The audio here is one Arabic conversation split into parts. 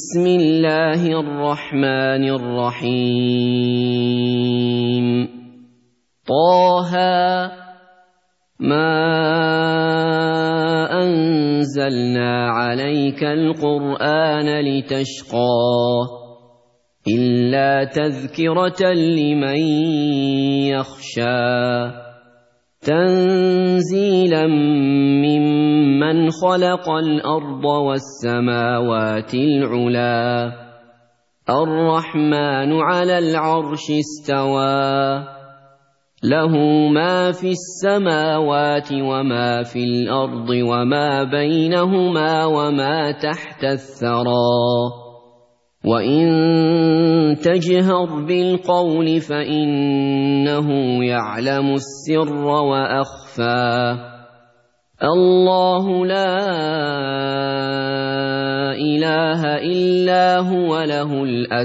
بسم الله الرحمن الرحيم طه ما أنزلنا عليك القرآن لتشقى إلا تذكرة لمن يخشى تنزيلا ممن خلق الأرض والسماوات العلا الرحمن على العرش استوى له ما في السماوات وما في الأرض وما بينهما وما تحت الثرى وإن تجهر بالقول فإنه يعلم السر وأخفى الله لا إله إلا هو له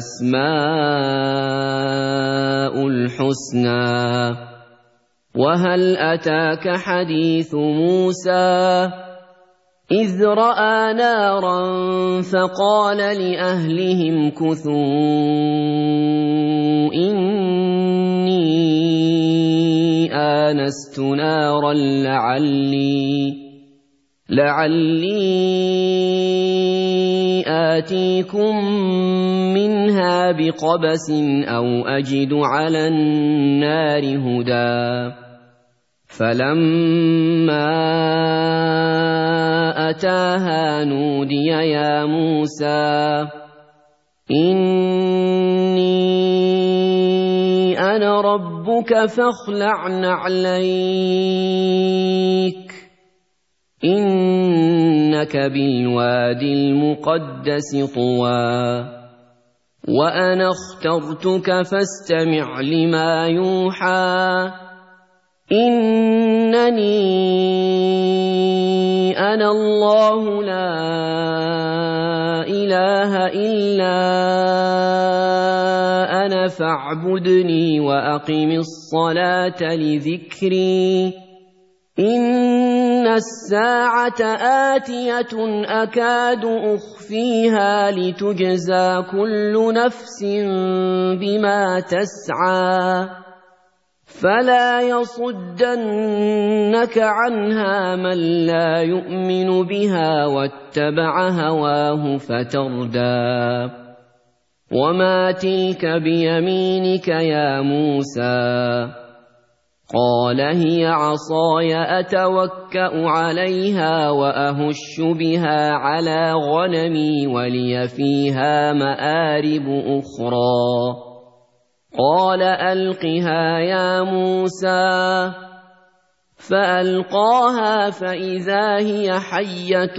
الأسماء الحسنى وهل أتاك حديث موسى إذ رأى نارا فقال لأهلهم كثوا إني آنست نارا لعلي آتيكم منها بقبس أو أجد على النار هدى فلما أتاها نودي يا موسى إني أنا ربك فاخلع نعليك إنك بالوادي المقدس طوى وأنا اخترتك فاستمع لما يوحى إنني أنا الله لا إله إلا أنا فاعبدني وأقم الصلاة لذكري إن الساعة آتية أكاد أخفيها لتجزى كل نفس بما تسعى فلا يصدنك عنها من لا يؤمن بها واتبع هواه فتردى وما تلك بيمينك يا موسى قال هي عصاي أتوكأ عليها وأهش بها على غنمي ولي فيها مآرب أخرى قال ألقها يا موسى فألقاها فإذا هي حية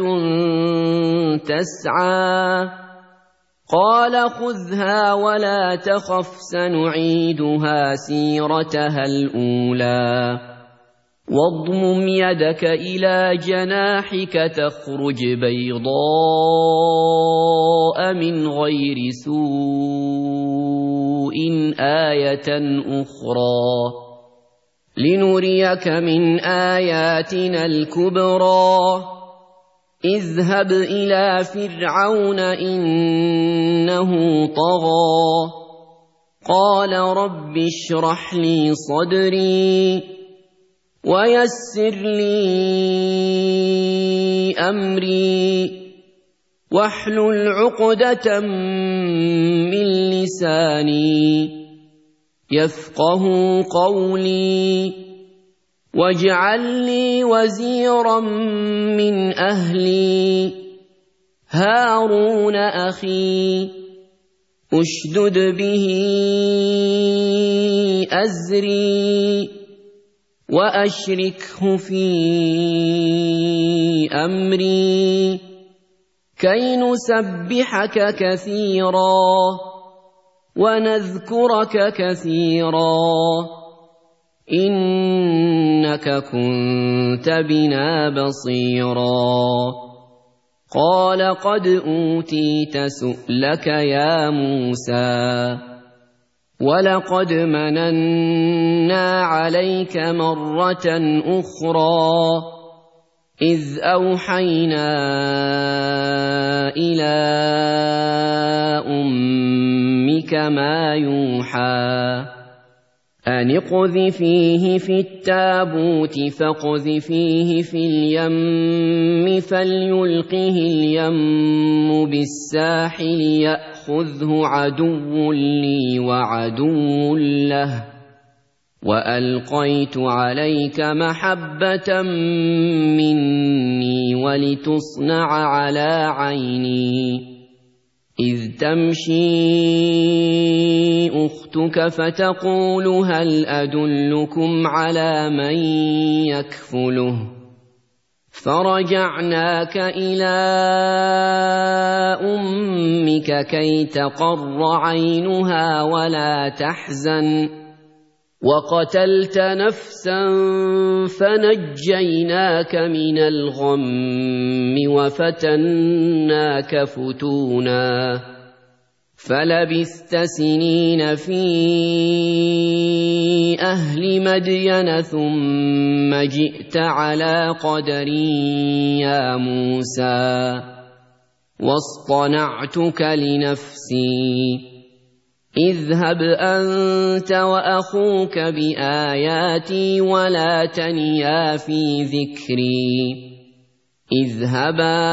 تسعى قال خذها ولا تخف سنعيدها سيرتها الأولى واضمم يدك إلى جناحك تخرج بيضاء من غير سوء آية أخرى لنريك من آياتنا الكبرى اذهب إلى فرعون إنه طغى قال رب اشرح لي صدري ويسر لي أمري واحلل عقدة من لساني يفقه قولي واجعل لي وزيرا من أهلي هارون أخي أشدد به أزري وأشركه في أمري كي نسبحك كثيرا ونذكرك كثيرا إنك كنت بنا بصيرا قال قد أوتيت سؤلك يا موسى ولقد مننا عليك مرة أخرى إذ أوحينا إلى إليك ما يوحى أن اقذفيه في التابوت فاقذفيه في اليم فليلقه اليم بالساحل يأخذه عدو لي وعدو له وألقيت عليك محبة مني ولتصنع على عيني إذ تمشي أختك فتقول هل أدلكم على من يكفله فرجعناك إلى أمك كي تقر عينها ولا تحزن وقتلت نفسا فنجيناك من الغم وفتناك فتونا فلبثت سنين في أهل مدين ثم جئت على قدر يا موسى واصطنعتك لنفسي اذهب أنت وأخوك بآياتي ولا تنيا في ذكري اذهبا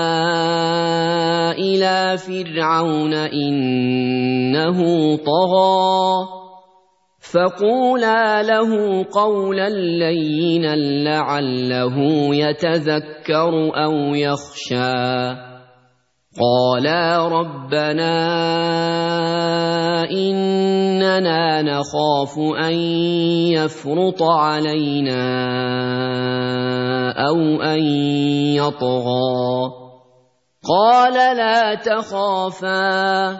إلى فرعون إنه طغى فقولا له قولا لينا لعله يتذكر أو يخشى قالا ربنا إننا نخاف أن يفرط علينا أو أن يطغى قال لا تخافا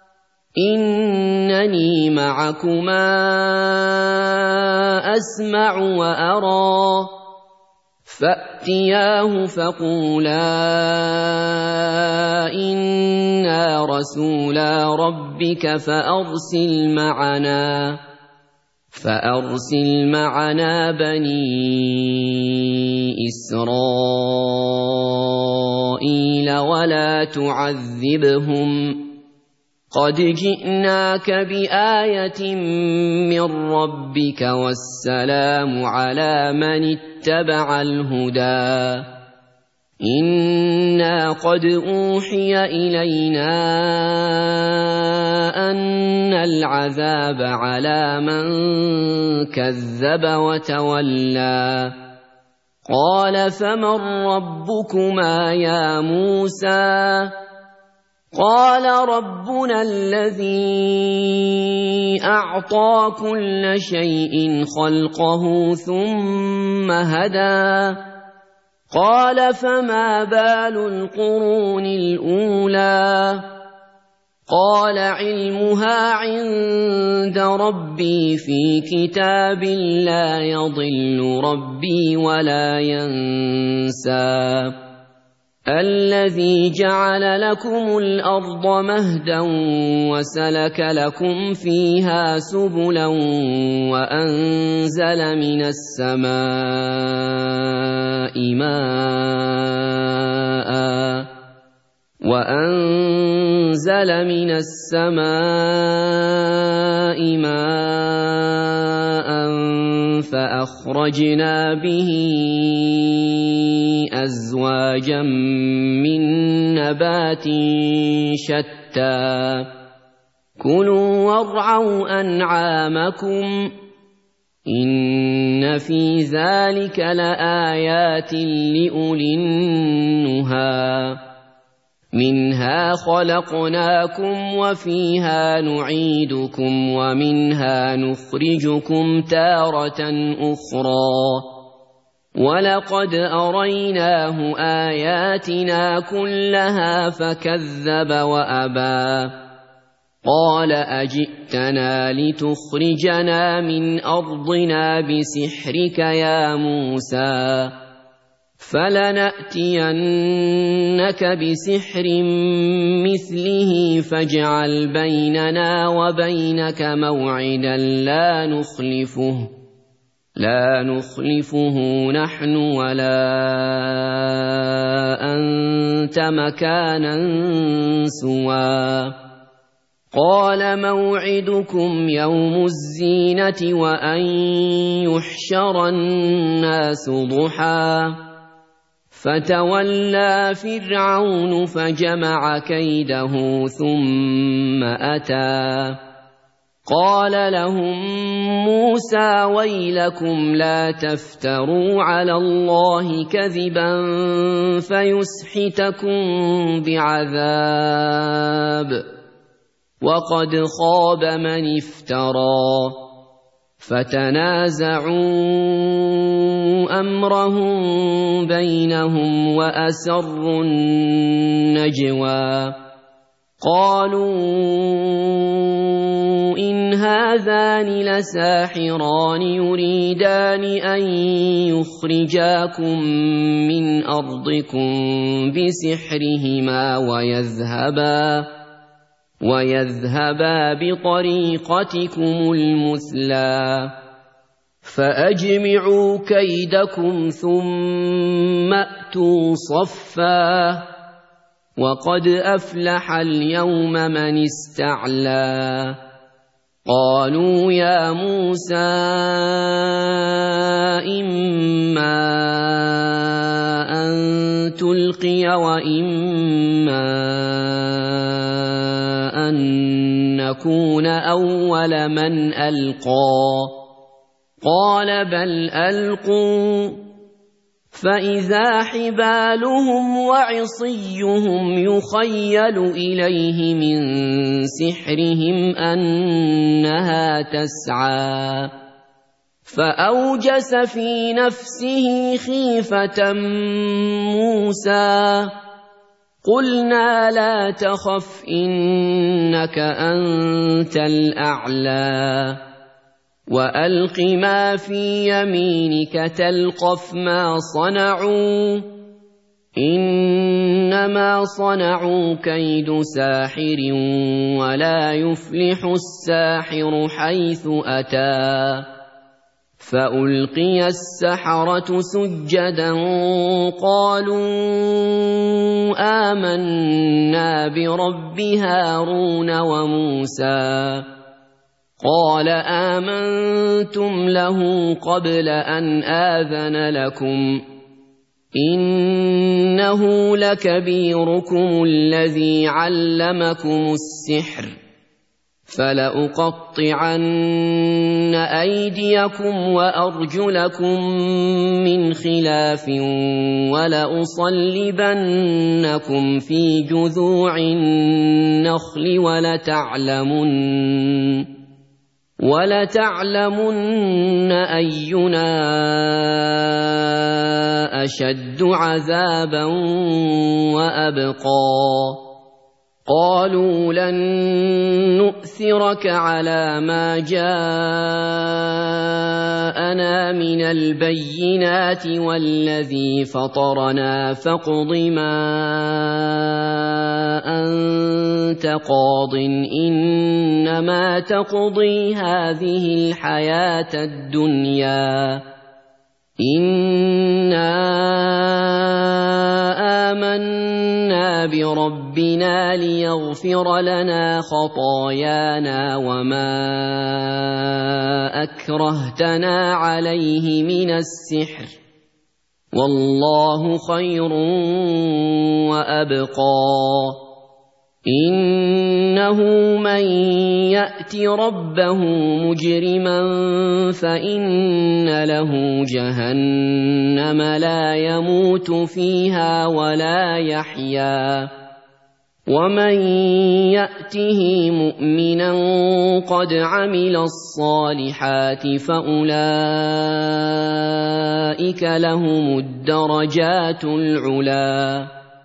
إنني معكما أسمع وأرى فأتياه فقولا إنا رسولا ربك فأرسل معنا بني إسرائيل ولا تعذبهم قد جئناك بآية من ربك والسلام على من اتبع الهدى إنا قد أوحي إلينا أن العذاب على من كذب وتولى قال فمن ربكما يا موسى قال ربنا الذي أعطى كل شيء خلقه ثم هدى قال فما بال القرون الأولى قال علمها عند ربي في كتاب لا يضل ربي ولا ينسى الذي جعل لكم الأرض مهدا وسلك لكم فيها سبلا وأنزل من السماء ماء فأخرجنا به أزواجا من نبات شتى كلوا وارعوا أنعامكم إن في ذلك لآيات لأولي النهى منها خلقناكم وفيها نعيدكم ومنها نخرجكم تارة أخرى ولقد أريناه آياتنا كلها فكذب وأبى قال أجئتنا لتخرجنا من أرضنا بسحرك يا موسى فلنأتينك بسحر مثله فاجعل بيننا وبينك موعدا لا نخلفه نحن ولا أنت مكانا سوى قال موعدكم يوم الزينة وأن يحشر الناس ضحى فتولى فرعون فجمع كيده ثم أتى قال لهم موسى ويلكم لا تفتروا على الله كذبا فيسحتكم بعذاب وقد خاب من افترى فتنازعوا أمرهم بينهم وأسروا النجوى قالوا إن هذان لساحران يريدان أن يخرجاكم من أرضكم بسحرهما ويذهبا بطريقتكم المثلى فأجمعوا كيدكم ثم أتوا صفا وقد أفلح اليوم من استعلى قالوا يا موسى إما أن تلقي وإما أن نكون أول من ألقى قال بل ألقوا فإذا حبالهم وعصيهم يخيل إليه من سحرهم أنها تسعى فأوجس في نفسه خيفة موسى قلنا لا تخف إنك أنت الأعلى وألق ما في يمينك تلقف ما صنعوا إنما صنعوا كيد ساحر ولا يفلح الساحر حيث أتى فألقي السحرة سجدا قالوا آمنا برب هارون وموسى قال آمنتم له قبل أن آذن لكم إنه لكبيركم الذي علمكم السحر فلأقطعن أيديكم وأرجلكم من خلاف ولأصلبنكم في جذوع النخل ولتعلمن أينا أشد عذابا وأبقى قالوا لن نؤثرك على ما جاءنا من البينات والذي فطرنا فاقض ما أنت قاض إنما تقضي هذه الحياة الدنيا إنا آمنا بربنا ليغفر لنا خطايانا وما أكرهتنا عليه من السحر والله خير وأبقى إنه من يأت ربه مجرما فإن له جهنم لا يموت فيها ولا يحيا ومن يأته مؤمنا قد عمل الصالحات فأولئك لهم الدرجات العلا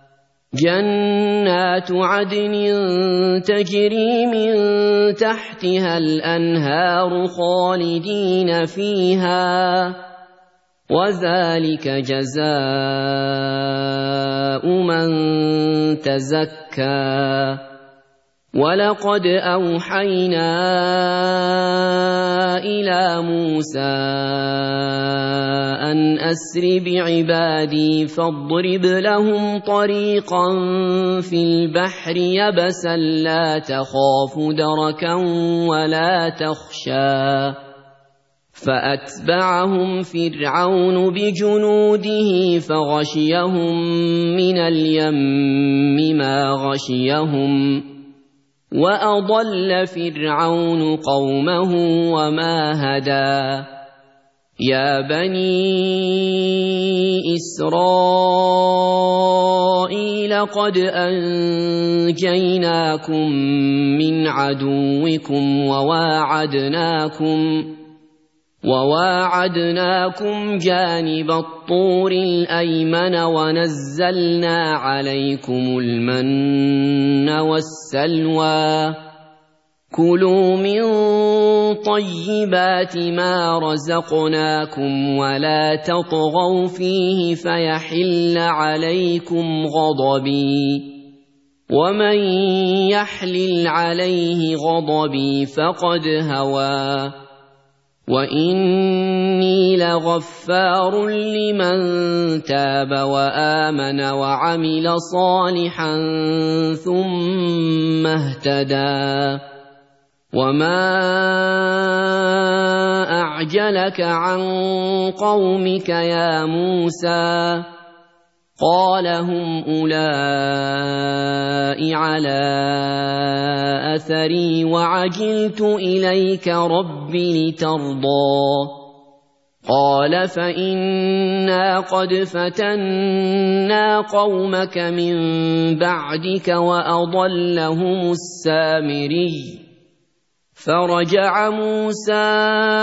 جنات عدن تجري من تحتها الأنهار خالدين فيها وذلك جزاء من تزكى وَلَقَدْ أَوْحَيْنَا إِلَىٰ مُوسَىٰ أَنْ أَسْرِ بِعِبَادِي فَاضْرِبْ لَهُمْ طَرِيقًا فِي الْبَحْرِ يَبَسًا لَّا تَخَافُ دَرَكًا وَلَا تَخْشَىٰ فَأَتْبَعَهُمْ فِرْعَوْنُ بِجُنُودِهِ فَغَشِيَهُم مِّنَ الْيَمِّ مَا غَشِيَهُمْ وَأَضَلَّ فِرْعَوْنُ قَوْمَهُ وَمَا هَدَىٰ يَا بَنِي إِسْرَائِيلَ قَدْ أَنجَيْنَاكُم مِّنْ عَدُوِّكُمْ وَوَاعَدْنَاكُمْ جَانِبَ الطُّورِ الْأَيْمَنَ وَنَزَّلْنَا عَلَيْكُمُ الْمَنَّ وَالسَّلْوَىٰ كُلُوا مِن طَيِّبَاتِ مَا رَزَقْنَاكُمْ وَلَا تَطْغَوْا فِيهِ فَيَحِلَّ عَلَيْكُمْ غَضَبِي وَمَن يَحْلِلْ عَلَيْهِ غَضَبِي فَقَدْ هَوَىٰ وَإِنِّي لَغَفَّارٌ لِّمَن تَابَ وَآمَنَ وَعَمِلَ صَالِحًا ثُمَّ اهْتَدَىٰ وَمَا أَعْجَلَكَ عَن قَوْمِكَ يَا مُوسَىٰ قَالَ هُمْ أُولَاءِ عَلَىٰ أَثَرِي وَعَجِلْتُ إِلَيْكَ رَبِّ لِتَرْضَىٰ قَالَ فَإِنَّا قَدْ فَتَنَّا قَوْمَكَ مِن بَعْدِكَ وَأَضَلَّهُمُ السَّامِرِيُّ فَرَجَعَ مُوسَىٰ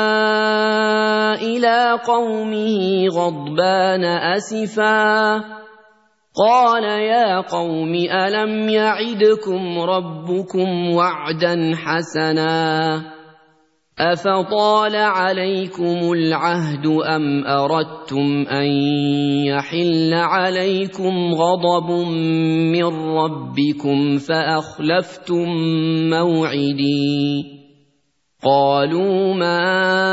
إِلَىٰ قَوْمِهِ غَضْبَانَ أَسِفًا قَالَ يَا قَوْمِ أَلَمْ يَعِدْكُمْ رَبُّكُمْ وَعْدًا حَسَنًا أَفَطَالَ عَلَيْكُمُ الْعَهْدُ أَمْ أَرَدتُّمْ أَن يَحِلَّ عَلَيْكُمْ غَضَبٌ مِّن رَّبِّكُمْ فَأَخْلَفْتُم مَّوْعِدِي قَالُوا مَا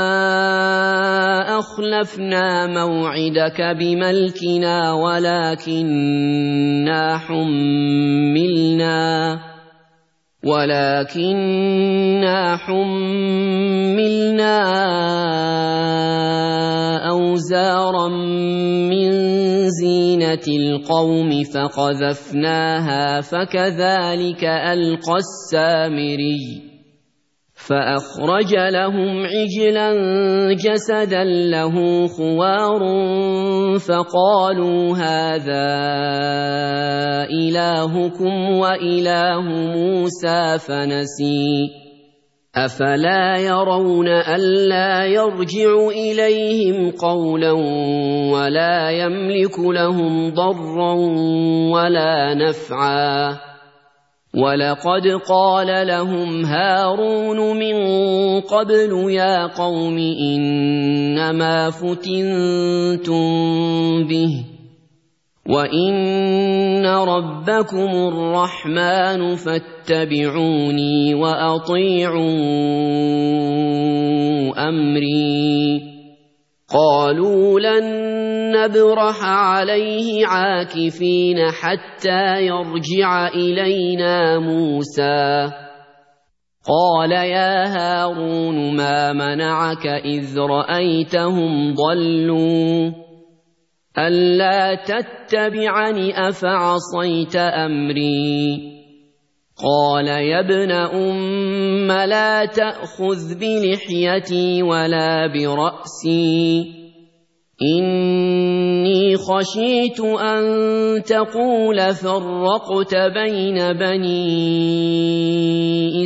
أَخْلَفْنَا مَوْعِدَكَ بِمَلْكِنَا وَلَٰكِنَّا حُمِّلْنَا أَوْزَارًا مِّن زِينَةِ الْقَوْمِ فَقَذَفْنَاهَا فَكَذَٰلِكَ أَلْقَى السَّامِرِيُّ فَأَخْرَجَ لَهُمْ عِجْلًا جَسَدًا لَّهُ خُوَارٌ فَقَالُوا هَٰذَا إِلَٰهُكُمْ وَإِلَٰهُ مُوسَىٰ فَنَسِيَ أَفَلَا يَرَوْنَ أَلَّا يَرْجِعُ إِلَيْهِمْ قَوْلًا وَلَا يَمْلِكُ لَهُمْ ضَرًّا وَلَا نَفْعًا وَلَقَدْ قَالَ لَهُمْ هَارُونُ مِن قَبْلُ يَا قَوْمِ إِنَّمَا فُتِنتُم بِهِ وَإِنَّ رَبَّكُمُ الرَّحْمَٰنُ فَاتَّبِعُونِي وَأَطِيعُوا أَمْرِي قَالُوا لَن نَّبْرَحَ عَلَيْهِ عَاكِفِينَ حَتَّىٰ يَرْجِعَ إِلَيْنَا مُوسَىٰ قَالَ يَا هَارُونُ مَا مَنَعَكَ إِذْ رَأَيْتَهُمْ ضَلُّوا أَلَّا تَتَّبِعَنِ أَفَعَصَيْتَ أَمْرِي قَالَ يَا ابْنَ أُمَّ لَا تَأْخُذْ بِلِحْيَتِي وَلَا بِرَأْسِي إِنِّي خَشِيتُ أَن تَقُولَ فَرَّقْتَ بَيْنَ بَنِي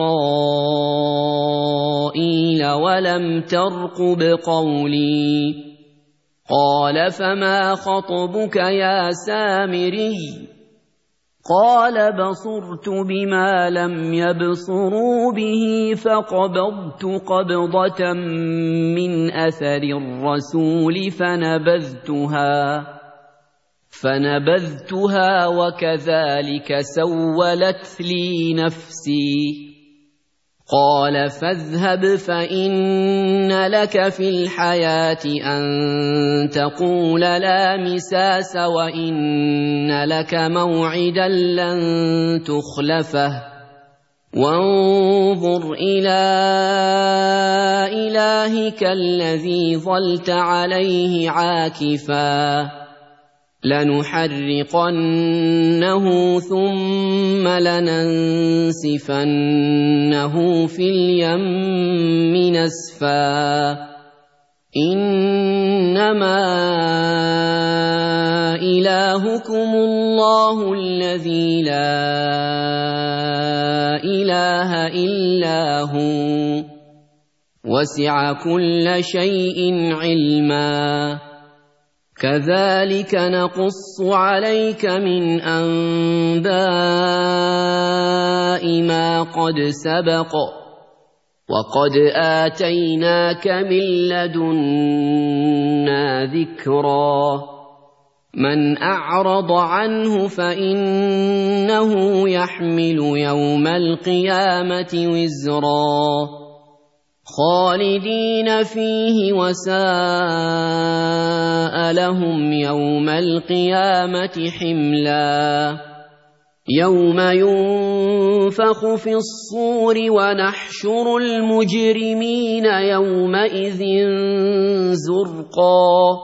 إِسْرَائِيلَ وَلَمْ تَرْقُبْ قَوْلِي قَالَ فَمَا خَطْبُكَ يَا سَامِرِيُّ قَالَ بَصُرْتُ بِمَا لَمْ يَبْصُرُوا بِهِ فَقَبَضْتُ قَبْضَةً مِّنْ أَثَرِ الرَّسُولِ فنبذتها وكذلك سولت لي نفسي. قال فاذهب فإن لك في الحياة أن تقول لا مساس وإن لك موعدا لن تخلفه وانظر إلى إلهك الذي ظلت عليه عاكفا لنحرقنه ثم لننسفنه في اليم نسفا إنما إلهكم الله الذي لا إله إلا هو وسع كل شيء علما كذلك نقص عليك من أنباء ما قد سبق وقد آتيناك من لدنا ذكرا من أعرض عنه فإنه يحمل يوم القيامة وزرا خالدين فيه وساء لهم يوم القيامة حملا يوم ينفخ في الصور ونحشر المجرمين يومئذ زرقا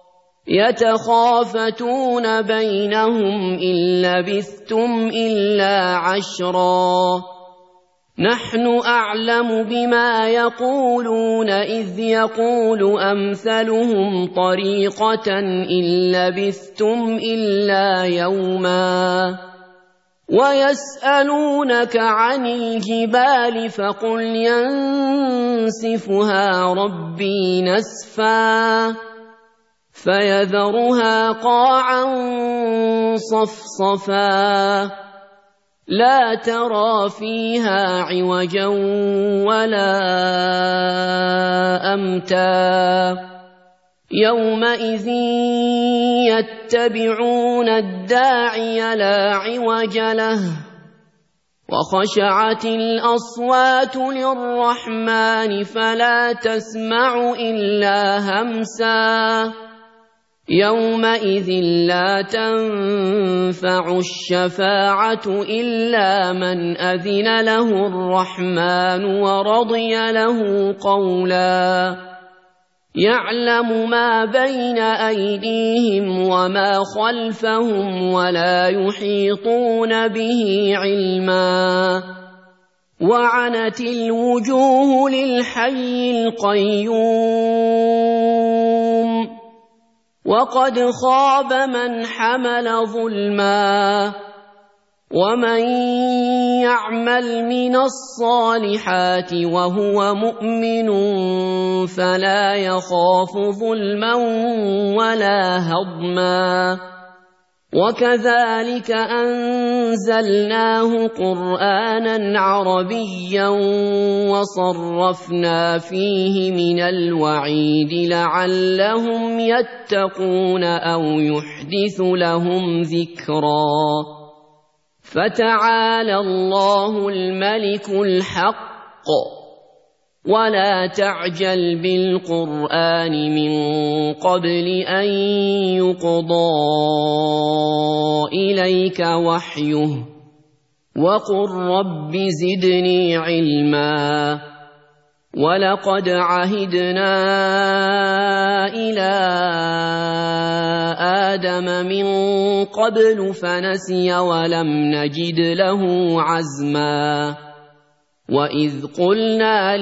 يتخافتون بينهم إن لبثتم إلا عشرا نحن أعلم بما يقولون إذ يقول أمثلهم طريقة إن لبثتم إلا يوما ويسألونك عن الجبال فقل ينسفها ربي نسفا فيذرها قاعا صفصفا لا ترى فيها عوجا ولا أمتا يومئذ يتبعون الداعي لا عوج له وخشعت الأصوات للرحمن فلا تسمع إلا همسا يومئذ لا تنفع الشفاعة إلا من أذن له الرحمن ورضي له قولا يعلم ما بين أيديهم وما خلفهم ولا يحيطون به علما وعنت الوجوه للحي القيوم وقد خاب من حمل ظلما ومن يعمل من الصالحات وهو مؤمن فلا يخاف ظلما ولا هضما وكذلك أنزلناه قرآنا عربيا وصرفنا فيه من الوعيد لعلهم يتقون أو يحدث لهم ذكرا فتعالى الله الملك الحق ولا تعجل بالقرآن من قبل أن يقضى إليك وحيه وقل رب زدني علما ولقد عهدنا إلى آدم من قبل فنسي ولم نجد له عزما وإذ قلنا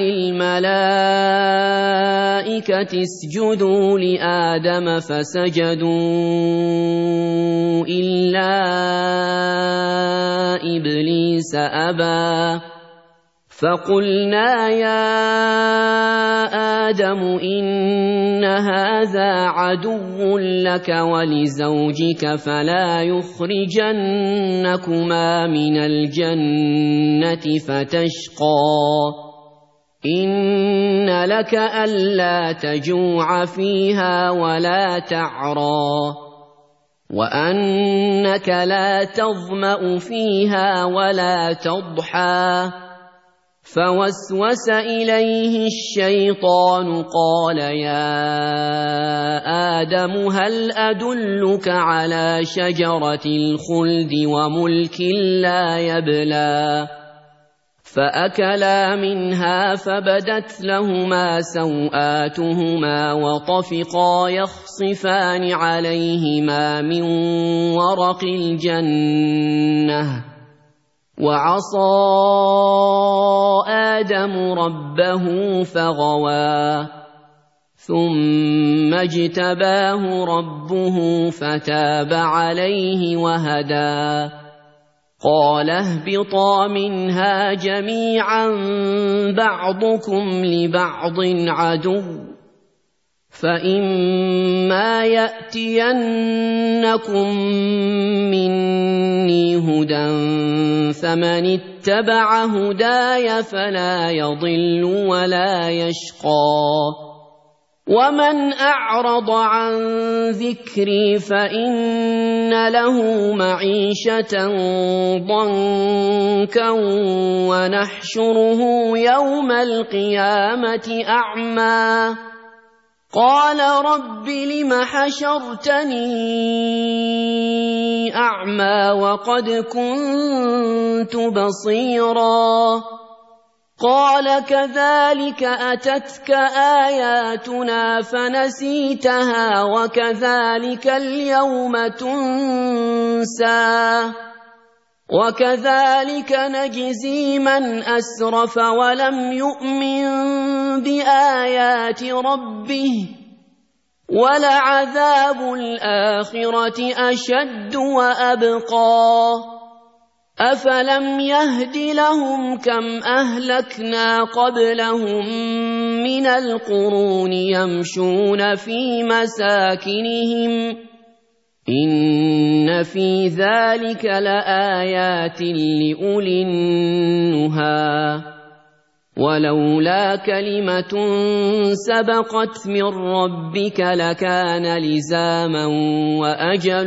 للملائكة اسجدوا لآدم فسجدوا إلا إبليس أبى فقلنا يا آدم إن هذا عدو لك ولزوجك فلا يخرجنكما من الجنة فتشقى إن لك ألا تجوع فيها ولا تعرى وأنك لا تظمأ فيها ولا تضحى. فوسوس إليه الشيطان قال يا آدم هل أدلك على شجرة الخلد وملك لا يبلى. فأكلا منها فبدت لهما سوآتهما وطفقا يخصفان عليهما من ورق الجنة. وعصى آدم ربه فغوى ثم اجتباه ربه فتاب عليه وهدى. قال اهبطا منها جميعا بعضكم لبعض عدو فإما يأتينكم مني هدى فمن اتبع هداي فلا يضل ولا يشقى. ومن أعرض عن ذكري فإن له معيشة ضنكا ونحشره يوم القيامة أعمى. قال رب لم حشرتني أعمى وقد كنت بصيرا. قال كذلك أتتك آياتنا فنسيتها وكذلك اليوم تنسى. وكذلك نجزي من أسرف ولم يؤمن بآيات ربه ولعذاب الآخرة أشد وأبقى. أفلم يهد لهم كم أهلكنا قبلهم من القرون يمشون في مساكنهم إن في ذلك لآيات لأولي النهى. ولولا كلمة سبقت من ربك لكان لزاما وأجل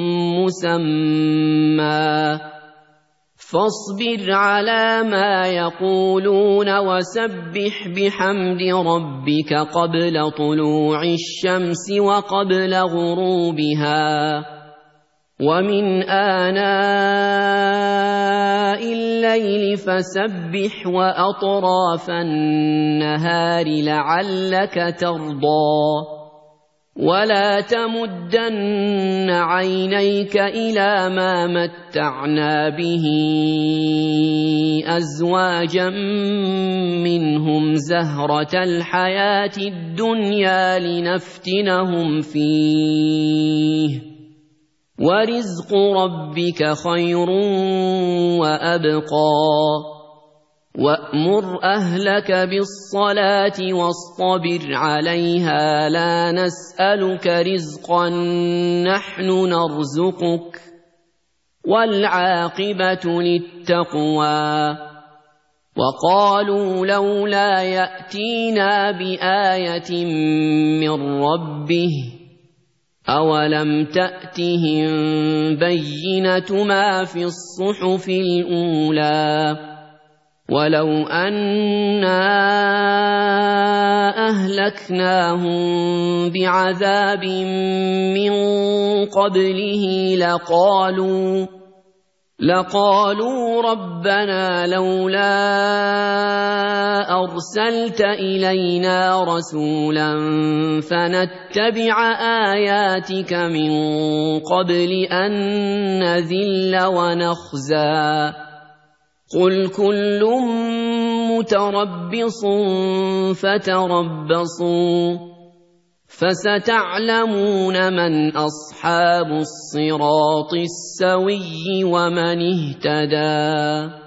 مسمى. فاصبر على ما يقولون وسبح بحمد ربك قبل طلوع الشمس وقبل غروبها ومن آناء الليل فسبح وأطراف النهار لعلك ترضى. ولا تمدن عينيك إلى ما متعنا به أزواجا منهم زهرة الحياة الدنيا لنفتنهم فيه ورزق ربك خير وأبقى. وأمر أهلك بالصلاة واصطبر عليها لا نسألك رزقا نحن نرزقك والعاقبة للتقوى. وقالوا لولا يأتينا بآية من ربه أولم تأتهم بينة ما في الصحف الأولى. ولو أنا أهلكناهم بعذاب من قبله لقالوا ربنا لولا أرسلت إلينا رسولا فنتبع آياتك من قبل أن نذل ونخزى. قل كل متربص فتربصوا فستعلمون من أصحاب الصراط السوي ومن اهتدى.